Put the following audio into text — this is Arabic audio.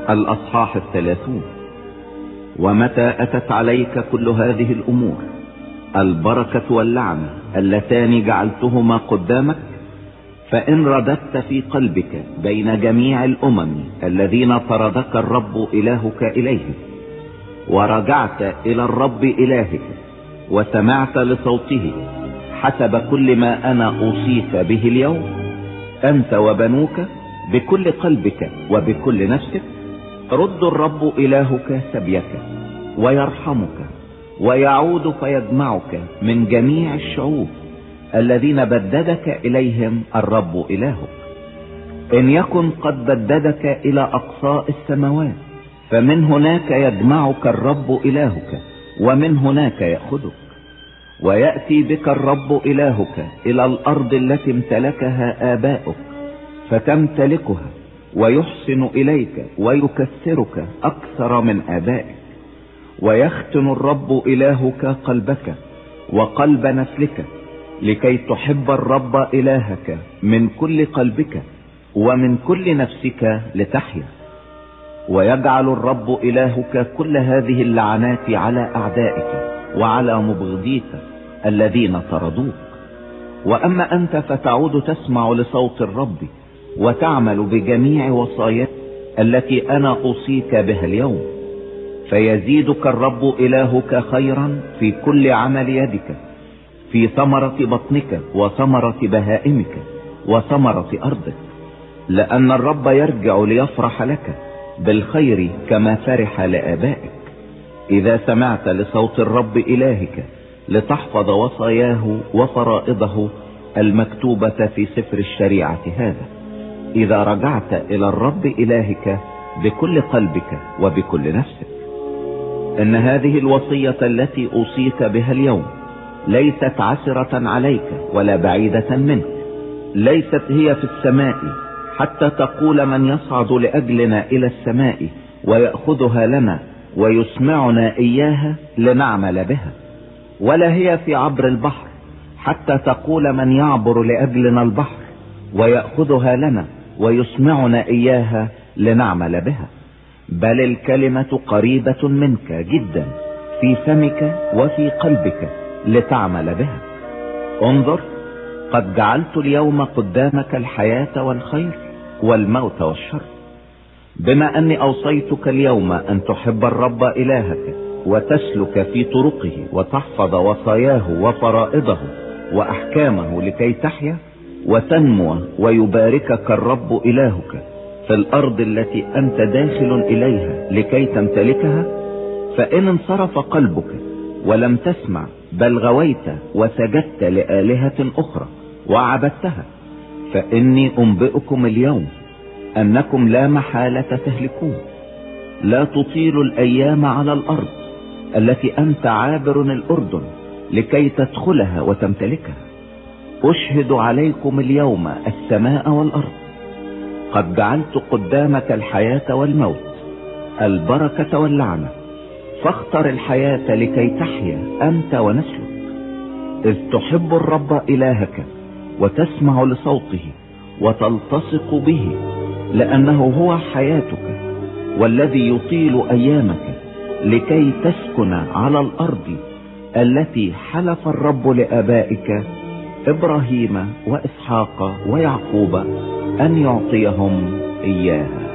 الأصحاح 30. ومتى أتت عليك كل هذه الأمور، البركة واللعنة اللتان جعلتهما قدامك، فإن رددت في قلبك بين جميع الأمم الذين طردك الرب إلهك إليهم، ورجعت إلى الرب إلهك وسمعت لصوته حسب كل ما أنا أوصيك به اليوم، أنت وبنوك بكل قلبك وبكل نفسك، رد الرب إلهك سبيك ويرحمك ويعود فيجمعك من جميع الشعوب الذين بددك إليهم الرب إلهك. إن يكن قد بددك إلى أقصاء السماوات، فمن هناك يجمعك الرب إلهك ومن هناك يأخذك. ويأتي بك الرب إلهك إلى الأرض التي امتلكها آباؤك فتمتلكها، ويحسن إليك ويكثرك أكثر من آبائك. ويختن الرب إلهك قلبك وقلب نسلك لكي تحب الرب إلهك من كل قلبك ومن كل نفسك لتحيا. ويجعل الرب إلهك كل هذه اللعنات على أعدائك وعلى مبغضيك الذين طردوك. وأما أنت فتعود تسمع لصوت الرب وتعمل بجميع وصاياك التي أنا أوصيك بها اليوم، فيزيدك الرب إلهك خيرا في كل عمل يدك، في ثمرة بطنك وثمرة بهائمك وثمرة أرضك، لأن الرب يرجع ليفرح لك بالخير كما فرح لآبائك، إذا سمعت لصوت الرب إلهك لتحفظ وصاياه وفرائضه المكتوبة في سفر الشريعة هذا، إذا رجعت إلى الرب إلهك بكل قلبك وبكل نفسك. إن هذه الوصية التي أوصيك بها اليوم ليست عسرة عليك ولا بعيدة منك، ليست هي في السماء حتى تقول من يصعد لأجلنا إلى السماء ويأخذها لنا ويسمعنا إياها لنعمل بها، ولا هي في عبر البحر حتى تقول من يعبر لأجلنا البحر ويأخذها لنا ويسمعنا إياها لنعمل بها، بل الكلمة قريبة منك جدا في فمك وفي قلبك لتعمل بها. انظر، قد جعلت اليوم قدامك الحياة والخير والموت والشر، بما أني أوصيتك اليوم أن تحب الرب إلهك وتسلك في طرقه وتحفظ وصاياه وفرائضه وأحكامه لكي تحيا وتنمو ويباركك الرب إلهك في الأرض التي أنت داخل إليها لكي تمتلكها. فإن انصرف قلبك ولم تسمع بل غويت وسجدت لآلهة أخرى وعبدتها، فإني أنبئكم اليوم أنكم لا محالة تهلكون. لا تطيل الأيام على الأرض التي أنت عابر الأردن لكي تدخلها وتمتلكها. أشهد عليكم اليوم السماء والأرض، قد جعلت قدامك الحياة والموت، البركة واللعنة، فاختر الحياة لكي تحيا أنت ونسلك، إذ تحب الرب إلهك وتسمع لصوته وتلتصق به، لأنه هو حياتك والذي يطيل أيامك لكي تسكن على الأرض التي حلف الرب لآبائك إبراهيم وإسحاق ويعقوب أن يعطيهم إياها.